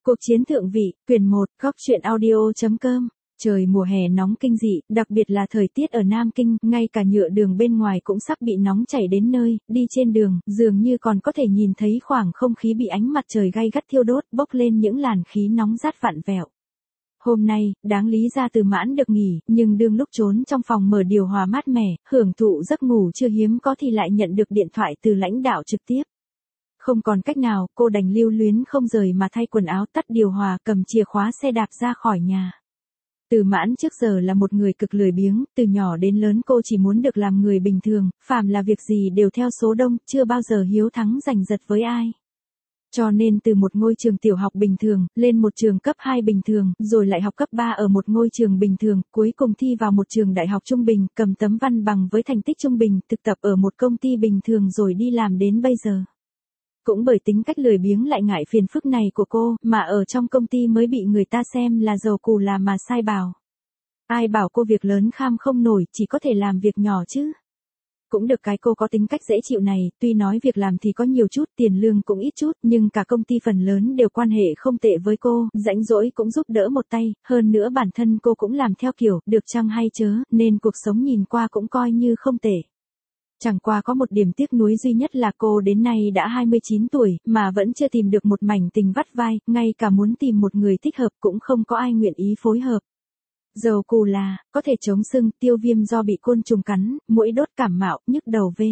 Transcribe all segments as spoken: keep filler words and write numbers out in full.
Cuộc chiến thượng vị, quyển một, góc truyện audio.com. Trời mùa hè nóng kinh dị, đặc biệt là thời tiết ở Nam Kinh, ngay cả nhựa đường bên ngoài cũng sắp bị nóng chảy đến nơi, đi trên đường, dường như còn có thể nhìn thấy khoảng không khí bị ánh mặt trời gay gắt thiêu đốt, bốc lên những làn khí nóng rát vặn vẹo. Hôm nay, đáng lý ra Từ Mãn được nghỉ, nhưng đương lúc trốn trong phòng mở điều hòa mát mẻ, hưởng thụ giấc ngủ chưa hiếm có thì lại nhận được điện thoại từ lãnh đạo trực tiếp. Không còn cách nào, cô đành lưu luyến không rời mà thay quần áo, tắt điều hòa, cầm chìa khóa xe đạp ra khỏi nhà. Từ Mãn trước giờ là một người cực lười biếng, từ nhỏ đến lớn cô chỉ muốn được làm người bình thường, phàm là việc gì đều theo số đông, chưa bao giờ hiếu thắng giành giật với ai. Cho nên từ một ngôi trường tiểu học bình thường, lên một trường cấp hai bình thường, rồi lại học cấp ba ở một ngôi trường bình thường, cuối cùng thi vào một trường đại học trung bình, cầm tấm văn bằng với thành tích trung bình, thực tập ở một công ty bình thường rồi đi làm đến bây giờ. Cũng bởi tính cách lười biếng lại ngại phiền phức này của cô, mà ở trong công ty mới bị người ta xem là giàu cù là mà sai bảo. Ai bảo cô việc lớn kham không nổi, chỉ có thể làm việc nhỏ chứ. Cũng được cái cô có tính cách dễ chịu này, tuy nói việc làm thì có nhiều chút, tiền lương cũng ít chút, nhưng cả công ty phần lớn đều quan hệ không tệ với cô, rảnh rỗi cũng giúp đỡ một tay, hơn nữa bản thân cô cũng làm theo kiểu, được chăng hay chớ, nên cuộc sống nhìn qua cũng coi như không tệ. Chẳng qua có một điểm tiếc nuối duy nhất là cô đến nay đã hai mươi chín tuổi, mà vẫn chưa tìm được một mảnh tình vắt vai, ngay cả muốn tìm một người thích hợp cũng không có ai nguyện ý phối hợp. Dầu cù là, có thể chống sưng, tiêu viêm do bị côn trùng cắn, muỗi đốt, cảm mạo, nhức đầu v.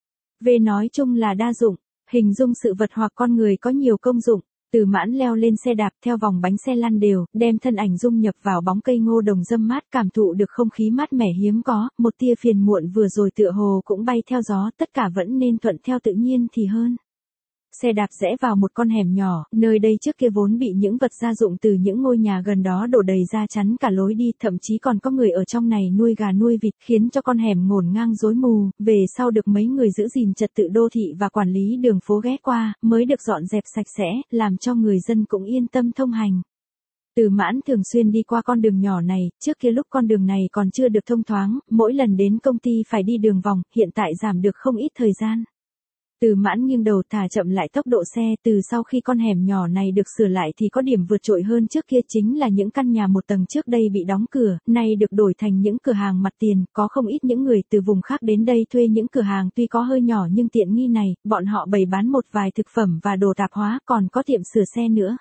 V nói chung là đa dụng, hình dung sự vật hoặc con người có nhiều công dụng. Từ Mãn leo lên xe đạp theo vòng bánh xe lăn đều, đem thân ảnh dung nhập vào bóng cây ngô đồng râm mát, cảm thụ được không khí mát mẻ hiếm có, một tia phiền muộn vừa rồi tựa hồ cũng bay theo gió, tất cả vẫn nên thuận theo tự nhiên thì hơn. Xe đạp rẽ vào một con hẻm nhỏ, nơi đây trước kia vốn bị những vật gia dụng từ những ngôi nhà gần đó đổ đầy ra chắn cả lối đi, thậm chí còn có người ở trong này nuôi gà nuôi vịt, khiến cho con hẻm ngổn ngang rối mù, về sau được mấy người giữ gìn trật tự đô thị và quản lý đường phố ghé qua, mới được dọn dẹp sạch sẽ, làm cho người dân cũng yên tâm thông hành. Từ Mãn thường xuyên đi qua con đường nhỏ này, trước kia lúc con đường này còn chưa được thông thoáng, mỗi lần đến công ty phải đi đường vòng, hiện tại giảm được không ít thời gian. Từ Mãn nghiêng đầu thả chậm lại tốc độ xe, từ sau khi con hẻm nhỏ này được sửa lại thì có điểm vượt trội hơn trước kia, chính là những căn nhà một tầng trước đây bị đóng cửa, nay được đổi thành những cửa hàng mặt tiền, có không ít những người từ vùng khác đến đây thuê những cửa hàng tuy có hơi nhỏ nhưng tiện nghi này, bọn họ bày bán một vài thực phẩm và đồ tạp hóa, còn có tiệm sửa xe nữa.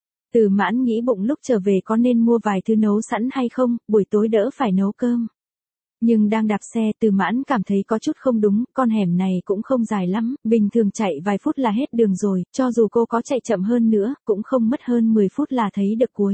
Từ Mãn nghĩ bụng lúc trở về có nên mua vài thứ nấu sẵn hay không, buổi tối đỡ phải nấu cơm. Nhưng đang đạp xe, Từ Mãn cảm thấy có chút không đúng, con hẻm này cũng không dài lắm, bình thường chạy vài phút là hết đường rồi, cho dù cô có chạy chậm hơn nữa, cũng không mất hơn mười phút là thấy được cuối.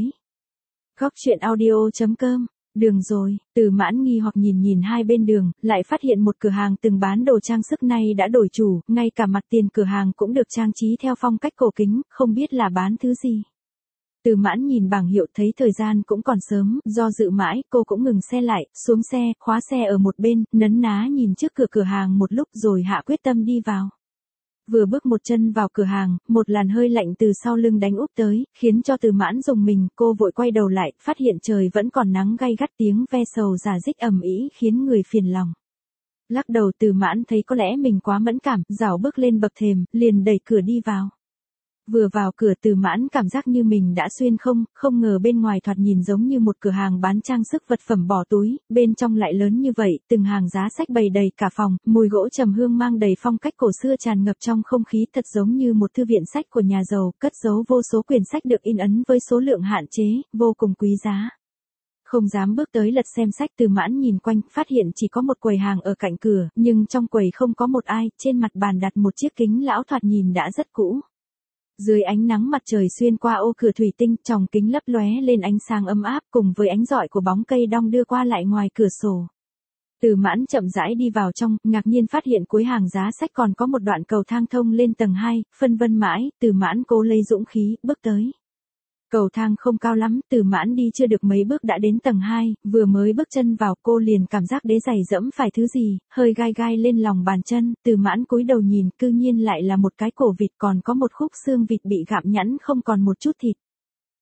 Góc truyện audio.com, đường rồi, Từ Mãn nghi hoặc nhìn nhìn hai bên đường, lại phát hiện một cửa hàng từng bán đồ trang sức nay đã đổi chủ, ngay cả mặt tiền cửa hàng cũng được trang trí theo phong cách cổ kính, không biết là bán thứ gì. Từ Mãn nhìn bảng hiệu thấy thời gian cũng còn sớm, do dự mãi, cô cũng ngừng xe lại, xuống xe, khóa xe ở một bên, nấn ná nhìn trước cửa cửa hàng một lúc rồi hạ quyết tâm đi vào. Vừa bước một chân vào cửa hàng, một làn hơi lạnh từ sau lưng đánh úp tới, khiến cho Từ Mãn rùng mình, cô vội quay đầu lại, phát hiện trời vẫn còn nắng gay gắt, tiếng ve sầu rả rích ầm ĩ khiến người phiền lòng. Lắc đầu Từ Mãn thấy có lẽ mình quá mẫn cảm, rảo bước lên bậc thềm, liền đẩy cửa đi vào. Vừa vào cửa Từ Mãn cảm giác như mình đã xuyên không, không ngờ bên ngoài thoạt nhìn giống như một cửa hàng bán trang sức vật phẩm bỏ túi, bên trong lại lớn như vậy, từng hàng giá sách bày đầy cả phòng, mùi gỗ trầm hương mang đầy phong cách cổ xưa tràn ngập trong không khí, thật giống như một thư viện sách của nhà giàu, cất giấu vô số quyển sách được in ấn với số lượng hạn chế, vô cùng quý giá. Không dám bước tới lật xem sách, Từ Mãn nhìn quanh, phát hiện chỉ có một quầy hàng ở cạnh cửa, nhưng trong quầy không có một ai, trên mặt bàn đặt một chiếc kính lão thoạt nhìn đã rất cũ. Dưới ánh nắng mặt trời xuyên qua ô cửa thủy tinh, tròng kính lấp lóe lên ánh sáng ấm áp cùng với ánh rọi của bóng cây đong đưa qua lại ngoài cửa sổ. Từ Mãn chậm rãi đi vào trong, ngạc nhiên phát hiện cuối hàng giá sách còn có một đoạn cầu thang thông lên tầng hai, phân vân mãi, Từ Mãn cố lấy dũng khí, bước tới. Cầu thang không cao lắm, Từ Mãn đi chưa được mấy bước đã đến tầng hai, vừa mới bước chân vào cô liền cảm giác đế giày dẫm phải thứ gì, hơi gai gai lên lòng bàn chân, Từ Mãn cúi đầu nhìn, cư nhiên lại là một cái cổ vịt, còn có một khúc xương vịt bị gặm nhẵn không còn một chút thịt.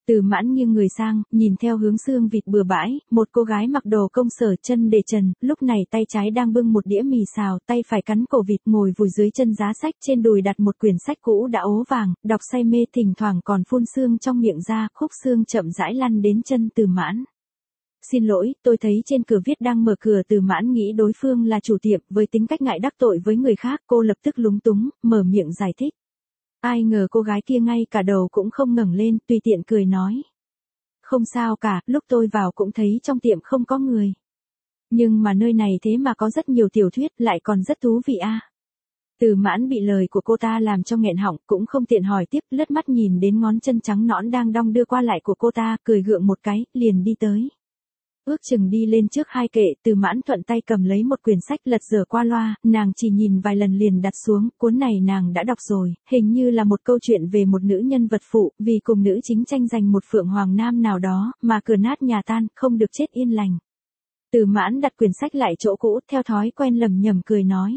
Từ Mãn nghiêng người sang, nhìn theo hướng xương vịt bừa bãi, một cô gái mặc đồ công sở chân để trần, lúc này tay trái đang bưng một đĩa mì xào, tay phải cắn cổ vịt ngồi vùi dưới chân giá sách, trên đùi đặt một quyển sách cũ đã ố vàng, đọc say mê thỉnh thoảng còn phun sương trong miệng ra, khúc xương chậm rãi lăn đến chân Từ Mãn. Xin lỗi, tôi thấy trên cửa viết đang mở cửa. Từ Mãn nghĩ đối phương là chủ tiệm, với tính cách ngại đắc tội với người khác, cô lập tức lúng túng, mở miệng giải thích. Ai ngờ cô gái kia ngay cả đầu cũng không ngẩng lên, tùy tiện cười nói. Không sao cả, lúc tôi vào cũng thấy trong tiệm không có người. Nhưng mà nơi này thế mà có rất nhiều tiểu thuyết, lại còn rất thú vị a. Từ Mãn bị lời của cô ta làm cho nghẹn họng, cũng không tiện hỏi tiếp, lướt mắt nhìn đến ngón chân trắng nõn đang đong đưa qua lại của cô ta, cười gượng một cái, liền đi tới. Ước chừng đi lên trước hai kệ, Từ Mãn thuận tay cầm lấy một quyển sách lật dở qua loa, nàng chỉ nhìn vài lần liền đặt xuống, cuốn này nàng đã đọc rồi, hình như là một câu chuyện về một nữ nhân vật phụ, vì cùng nữ chính tranh giành một phượng hoàng nam nào đó, mà cửa nát nhà tan, không được chết yên lành. Từ Mãn đặt quyển sách lại chỗ cũ, theo thói quen lẩm nhẩm cười nói.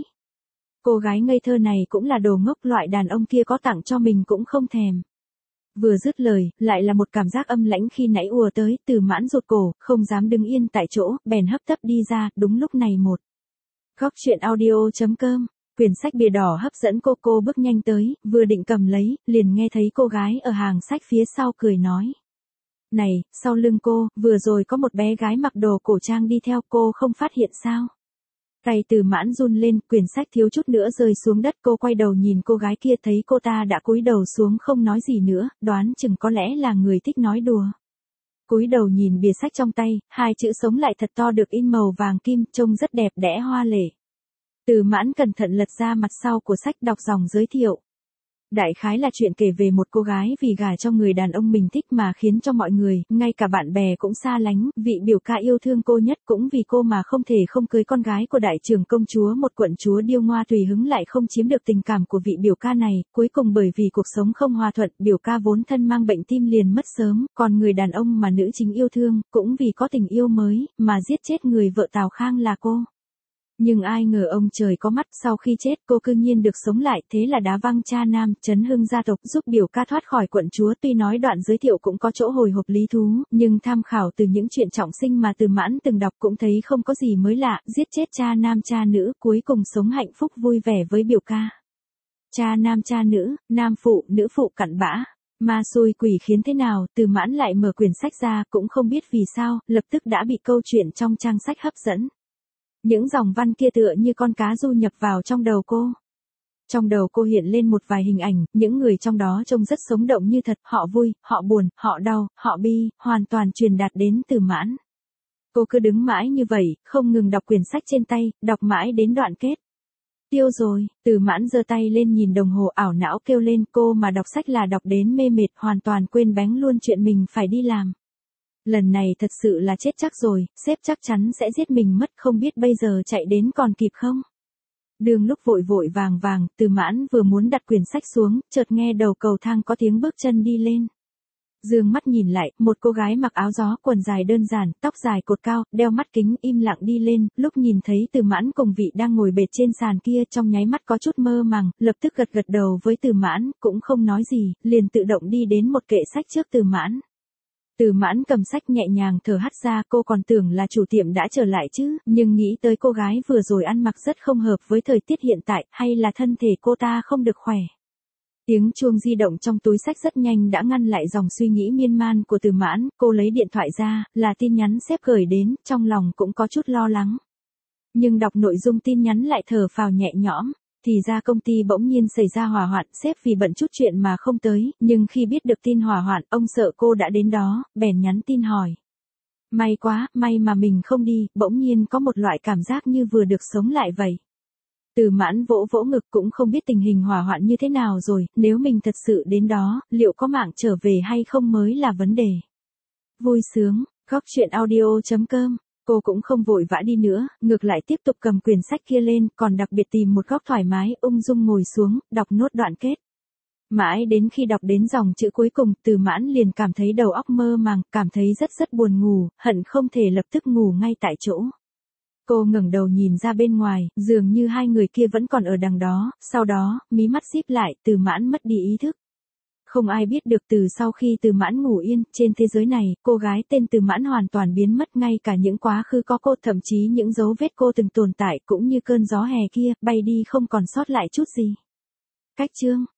Cô gái ngây thơ này cũng là đồ ngốc, loại đàn ông kia có tặng cho mình cũng không thèm. Vừa dứt lời, lại là một cảm giác âm lãnh khi nãy ùa tới, Từ Mãn rụt cổ, không dám đứng yên tại chỗ, bèn hấp tấp đi ra, đúng lúc này một. Góc truyện audio chấm com, quyển sách bìa đỏ hấp dẫn cô cô bước nhanh tới, vừa định cầm lấy, liền nghe thấy cô gái ở hàng sách phía sau cười nói. Này, sau lưng cô, vừa rồi có một bé gái mặc đồ cổ trang đi theo, cô không phát hiện sao? Tay Từ Mãn run lên, quyển sách thiếu chút nữa rơi xuống đất, cô quay đầu nhìn cô gái kia thấy cô ta đã cúi đầu xuống không nói gì nữa, đoán chừng có lẽ là người thích nói đùa. Cúi đầu nhìn bìa sách trong tay, hai chữ sống lại thật to được in màu vàng kim, trông rất đẹp đẽ hoa lệ. Từ Mãn cẩn thận lật ra mặt sau của sách, đọc dòng giới thiệu. Đại khái là chuyện kể về một cô gái vì gả cho người đàn ông mình thích mà khiến cho mọi người, ngay cả bạn bè cũng xa lánh, vị biểu ca yêu thương cô nhất cũng vì cô mà không thể không cưới con gái của đại trưởng công chúa, một quận chúa điêu ngoa tùy hứng lại không chiếm được tình cảm của vị biểu ca này, cuối cùng bởi vì cuộc sống không hòa thuận, biểu ca vốn thân mang bệnh tim liền mất sớm, còn người đàn ông mà nữ chính yêu thương, cũng vì có tình yêu mới, mà giết chết người vợ Tào Khang là cô. Nhưng ai ngờ ông trời có mắt, sau khi chết cô cư nhiên được sống lại, thế là đá văng cha nam, chấn hưng gia tộc, giúp biểu ca thoát khỏi quận chúa. Tuy nói đoạn giới thiệu cũng có chỗ hồi hộp lý thú, nhưng tham khảo từ những chuyện trọng sinh mà Từ Mãn từng đọc cũng thấy không có gì mới lạ, giết chết cha nam cha nữ, cuối cùng sống hạnh phúc vui vẻ với biểu ca. Cha nam cha nữ, nam phụ, nữ phụ cặn bã. Ma xui quỷ khiến thế nào, Từ Mãn lại mở quyển sách ra, cũng không biết vì sao, lập tức đã bị câu chuyện trong trang sách hấp dẫn. Những dòng văn kia tựa như con cá du nhập vào trong đầu cô. Trong đầu cô hiện lên một vài hình ảnh, những người trong đó trông rất sống động như thật, họ vui, họ buồn, họ đau, họ bi, hoàn toàn truyền đạt đến Từ Mãn. Cô cứ đứng mãi như vậy, không ngừng đọc quyển sách trên tay, đọc mãi đến đoạn kết. Tiêu rồi, Từ Mãn giơ tay lên nhìn đồng hồ, ảo não kêu lên, cô mà đọc sách là đọc đến mê mệt, hoàn toàn quên bén luôn chuyện mình phải đi làm. Lần này thật sự là chết chắc rồi, sếp chắc chắn sẽ giết mình mất, không biết bây giờ chạy đến còn kịp không? Đường lúc vội vội vàng vàng, Từ Mãn vừa muốn đặt quyển sách xuống, chợt nghe đầu cầu thang có tiếng bước chân đi lên. Dương mắt nhìn lại, một cô gái mặc áo gió, quần dài đơn giản, tóc dài cột cao, đeo mắt kính, im lặng đi lên, lúc nhìn thấy Từ Mãn cùng vị đang ngồi bệt trên sàn kia, trong nháy mắt có chút mơ màng, lập tức gật gật đầu với Từ Mãn, cũng không nói gì, liền tự động đi đến một kệ sách trước Từ Mãn. Từ Mãn cầm sách nhẹ nhàng thở hắt ra, cô còn tưởng là chủ tiệm đã trở lại chứ, nhưng nghĩ tới cô gái vừa rồi ăn mặc rất không hợp với thời tiết hiện tại, hay là thân thể cô ta không được khỏe. Tiếng chuông di động trong túi sách rất nhanh đã ngăn lại dòng suy nghĩ miên man của Từ Mãn, cô lấy điện thoại ra, là tin nhắn sếp gửi đến, trong lòng cũng có chút lo lắng. Nhưng đọc nội dung tin nhắn lại thở phào nhẹ nhõm. Thì ra công ty bỗng nhiên xảy ra hỏa hoạn, sếp vì bận chút chuyện mà không tới, nhưng khi biết được tin hỏa hoạn, ông sợ cô đã đến đó, bèn nhắn tin hỏi. May quá, may mà mình không đi, bỗng nhiên có một loại cảm giác như vừa được sống lại vậy. Từ Mãn vỗ vỗ ngực, cũng không biết tình hình hỏa hoạn như thế nào rồi, nếu mình thật sự đến đó, liệu có mạng trở về hay không mới là vấn đề. Vui sướng, góc truyện audio chấm com. Cô cũng không vội vã đi nữa, ngược lại tiếp tục cầm quyển sách kia lên, còn đặc biệt tìm một góc thoải mái, ung dung ngồi xuống, đọc nốt đoạn kết. Mãi đến khi đọc đến dòng chữ cuối cùng, Từ Mãn liền cảm thấy đầu óc mơ màng, cảm thấy rất rất buồn ngủ, hận không thể lập tức ngủ ngay tại chỗ. Cô ngẩng đầu nhìn ra bên ngoài, dường như hai người kia vẫn còn ở đằng đó, sau đó, mí mắt díp lại, Từ Mãn mất đi ý thức. Không ai biết được từ sau khi Từ Mãn ngủ yên, trên thế giới này, cô gái tên Từ Mãn hoàn toàn biến mất, ngay cả những quá khứ có cô, thậm chí những dấu vết cô từng tồn tại cũng như cơn gió hè kia, bay đi không còn sót lại chút gì. Cách chương